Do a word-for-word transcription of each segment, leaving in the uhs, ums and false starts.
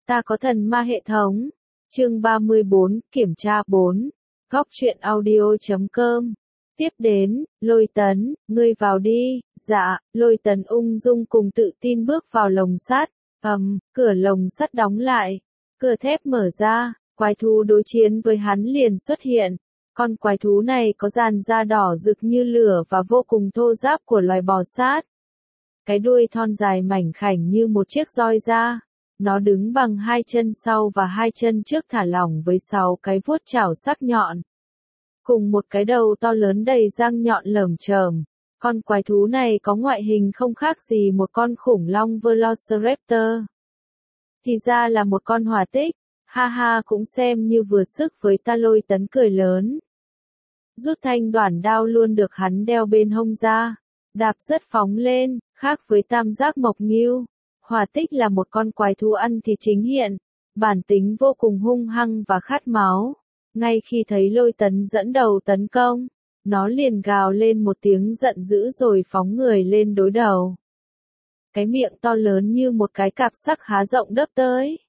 Ta có thần ma hệ thống. Chương ba mươi bốn, kiểm tra bốn. Góc truyện audio chấm com. Tiếp đến, Lôi Tấn, ngươi vào đi. Dạ, Lôi Tấn ung dung cùng tự tin bước vào lồng sắt. ầm, um, cửa lồng sắt đóng lại. Cửa thép mở ra, quái thú đối chiến với hắn liền xuất hiện. Con quái thú này có dàn da đỏ rực như lửa và vô cùng thô ráp của loài bò sát. Cái đuôi thon dài mảnh khảnh như một chiếc roi da. Nó đứng bằng hai chân sau và hai chân trước thả lỏng với sáu cái vuốt chảo sắc nhọn. Cùng một cái đầu to lớn đầy răng nhọn lởm chởm. Con quái thú này có ngoại hình không khác gì một con khủng long Velociraptor. Thì ra là một con hỏa tích, ha ha cũng xem như vừa sức với ta. Lôi Tấn cười lớn. Rút thanh đoản đao luôn được hắn đeo bên hông ra. Đạp rất phóng lên, khác với tam giác mộc ngưu. Hỏa tích là một con quái thú ăn thịt chính hiện, bản tính vô cùng hung hăng và khát máu. Ngay khi thấy Lôi Tấn dẫn đầu tấn công, nó liền gào lên một tiếng giận dữ rồi phóng người lên đối đầu. Cái miệng to lớn như một cái cạp sắc há rộng đớp tới.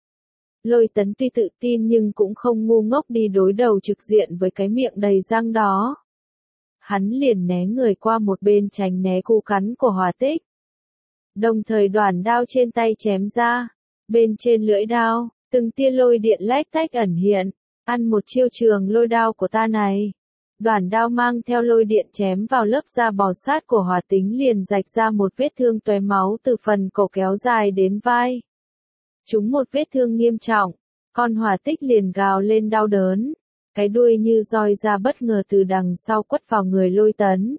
Lôi Tấn tuy tự tin nhưng cũng không ngu ngốc đi đối đầu trực diện với cái miệng đầy răng đó. Hắn liền né người qua một bên tránh né cú cắn của hỏa tích. Đồng thời đoản đao trên tay chém ra. Bên trên lưỡi đao, từng tia lôi điện lách tách ẩn hiện. Ăn một chiêu trường lôi đao của ta này. Đoản đao mang theo lôi điện chém vào lớp da bò sát của hỏa tính liền rạch ra một vết thương tóe máu từ phần cổ kéo dài đến vai. Trúng một vết thương nghiêm trọng, con hỏa tích liền gào lên đau đớn. Cái đuôi như roi ra bất ngờ từ đằng sau quất vào người Lôi Tấn.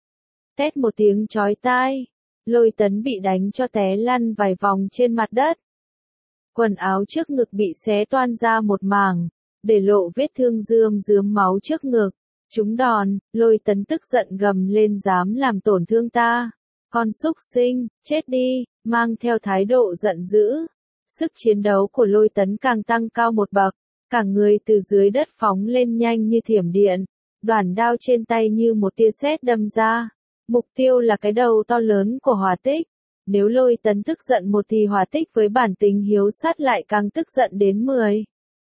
Tét một tiếng chói tai. Lôi Tấn bị đánh cho té lăn vài vòng trên mặt đất. Quần áo trước ngực bị xé toang ra một mảng, để lộ vết thương rơm rớm máu trước ngực. Trúng đòn, Lôi Tấn tức giận gầm lên dám làm tổn thương ta. Con súc sinh, chết đi, mang theo thái độ giận dữ. Sức chiến đấu của Lôi Tấn càng tăng cao một bậc, cả người từ dưới đất phóng lên nhanh như thiểm điện. Đoản đao trên tay như một tia sét đâm ra. Mục tiêu là cái đầu to lớn của hỏa tích. Nếu Lôi Tấn tức giận một thì hỏa tích với bản tính hiếu sát lại càng tức giận đến mười.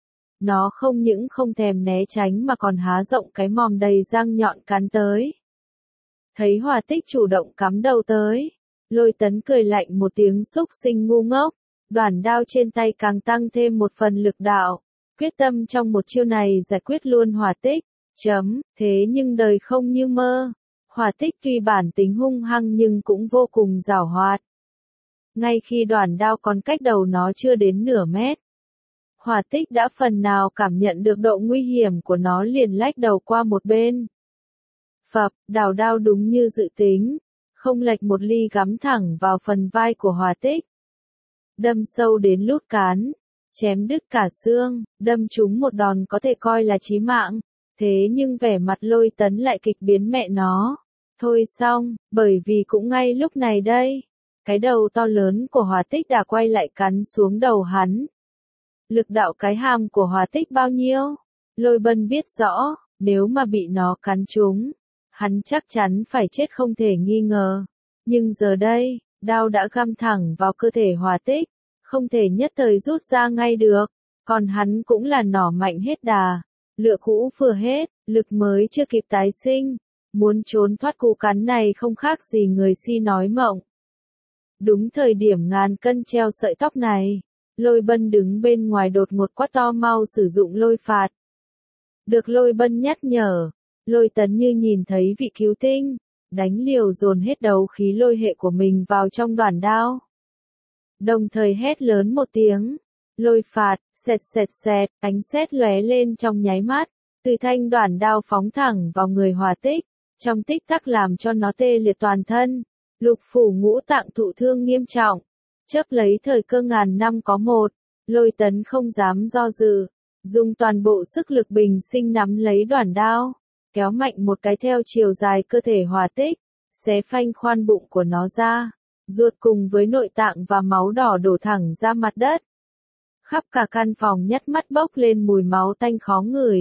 Nó không những không thèm né tránh mà còn há rộng cái mồm đầy răng nhọn cắn tới. Thấy hỏa tích chủ động cắm đầu tới, Lôi Tấn cười lạnh một tiếng xúc sinh ngu ngốc. Đoản đao trên tay càng tăng thêm một phần lực đạo. Quyết tâm trong một chiêu này giải quyết luôn hỏa tích. Chấm, thế nhưng đời không như mơ. Hỏa tích tuy bản tính hung hăng nhưng cũng vô cùng giàu hoạt. Ngay khi đoản đao còn cách đầu nó chưa đến nửa mét, hỏa tích đã phần nào cảm nhận được độ nguy hiểm của nó liền lách đầu qua một bên. Phập, đào đao đúng như dự tính, không lệch một ly gắm thẳng vào phần vai của hỏa tích. Đâm sâu đến lút cán, chém đứt cả xương, đâm trúng một đòn có thể coi là chí mạng. Thế nhưng vẻ mặt Lôi Tấn lại kịch biến mẹ nó. Thôi xong, bởi vì cũng ngay lúc này đây, cái đầu to lớn của hỏa tích đã quay lại cắn xuống đầu hắn. Lực đạo cái hàm của hỏa tích bao nhiêu? Lôi Bân biết rõ, nếu mà bị nó cắn trúng, hắn chắc chắn phải chết không thể nghi ngờ. Nhưng giờ đây, đao đã găm thẳng vào cơ thể hỏa tích, không thể nhất thời rút ra ngay được, còn hắn cũng là nỏ mạnh hết đà. Lửa cũ vừa hết, lực mới chưa kịp tái sinh. Muốn trốn thoát cú cắn này không khác gì người si nói mộng. Đúng thời điểm ngàn cân treo sợi tóc này, Lôi Bân đứng bên ngoài đột ngột quát to mau sử dụng lôi phạt. Được Lôi Bân nhắc nhở, Lôi Tấn như nhìn thấy vị cứu tinh, đánh liều dồn hết đấu khí lôi hệ của mình vào trong đoản đao. Đồng thời hét lớn một tiếng, lôi phạt, xẹt xẹt xẹt, ánh sét lóe lên trong nháy mắt, từ thanh đoản đao phóng thẳng vào người hỏa tích. Trong tích tắc làm cho nó tê liệt toàn thân, lục phủ ngũ tạng thụ thương nghiêm trọng. Chớp lấy thời cơ ngàn năm có một, Lôi Tấn không dám do dự, dùng toàn bộ sức lực bình sinh nắm lấy đoản đao, kéo mạnh một cái theo chiều dài cơ thể hỏa tích, xé phanh khoan bụng của nó ra, ruột cùng với nội tạng và máu đỏ đổ thẳng ra mặt đất. Khắp cả căn phòng nhắt mắt bốc lên mùi máu tanh khó ngửi.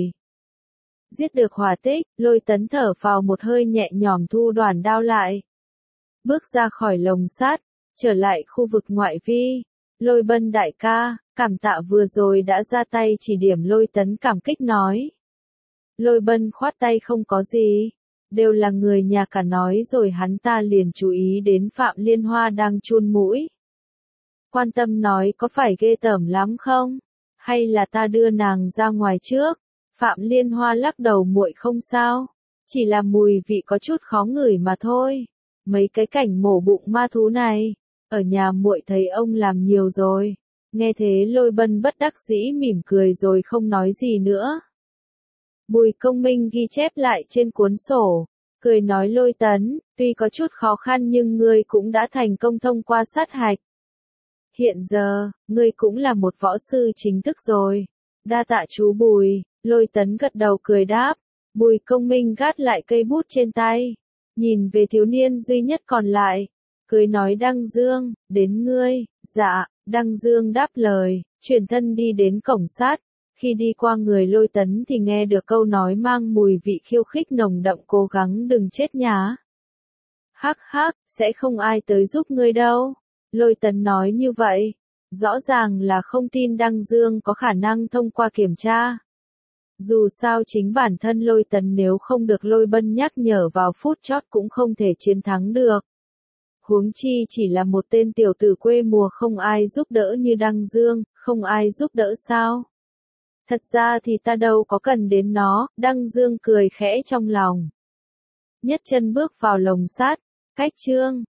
Giết được hỏa tích, Lôi Tấn thở phào một hơi nhẹ nhõm thu đoản đao lại. Bước ra khỏi lồng sắt, trở lại khu vực ngoại vi, Lôi Bân đại ca, cảm tạ vừa rồi đã ra tay chỉ điểm. Lôi Tấn cảm kích nói. Lôi Bân khoát tay không có gì. Đều là người nhà cả nói rồi hắn ta liền chú ý đến Phạm Liên Hoa đang chun mũi. Quan tâm nói có phải ghê tởm lắm không? Hay là ta đưa nàng ra ngoài trước? Phạm Liên Hoa lắc đầu muội không sao. Chỉ là mùi vị có chút khó ngửi mà thôi. Mấy cái cảnh mổ bụng ma thú này, ở nhà muội thấy ông làm nhiều rồi. Nghe thế Lôi Bân bất đắc dĩ mỉm cười rồi không nói gì nữa. Bùi Công Minh ghi chép lại trên cuốn sổ, cười nói Lôi Tấn, tuy có chút khó khăn nhưng ngươi cũng đã thành công thông qua sát hạch. Hiện giờ, ngươi cũng là một võ sư chính thức rồi. Đa tạ chú Bùi. Lôi Tấn gật đầu cười đáp. Bùi Công Minh gác lại cây bút trên tay, nhìn về thiếu niên duy nhất còn lại, cười nói Đăng Dương, đến ngươi. Dạ. Đăng Dương đáp lời, chuyển thân đi đến cổng sát. Khi đi qua người Lôi Tấn thì nghe được câu nói mang mùi vị khiêu khích nồng đậm, cố gắng đừng chết nhá. Hắc hắc, sẽ không ai tới giúp ngươi đâu. Lôi Tấn nói như vậy, rõ ràng là không tin Đăng Dương có khả năng thông qua kiểm tra. Dù sao chính bản thân Lôi Tấn nếu không được Lôi Bân nhắc nhở vào phút chót cũng không thể chiến thắng được. Huống chi chỉ là một tên tiểu tử quê mùa không ai giúp đỡ như Đăng Dương, không ai giúp đỡ sao? Thật ra thì ta đâu có cần đến nó, Đăng Dương cười khẽ trong lòng. Nhất chân bước vào lồng sát, cách chương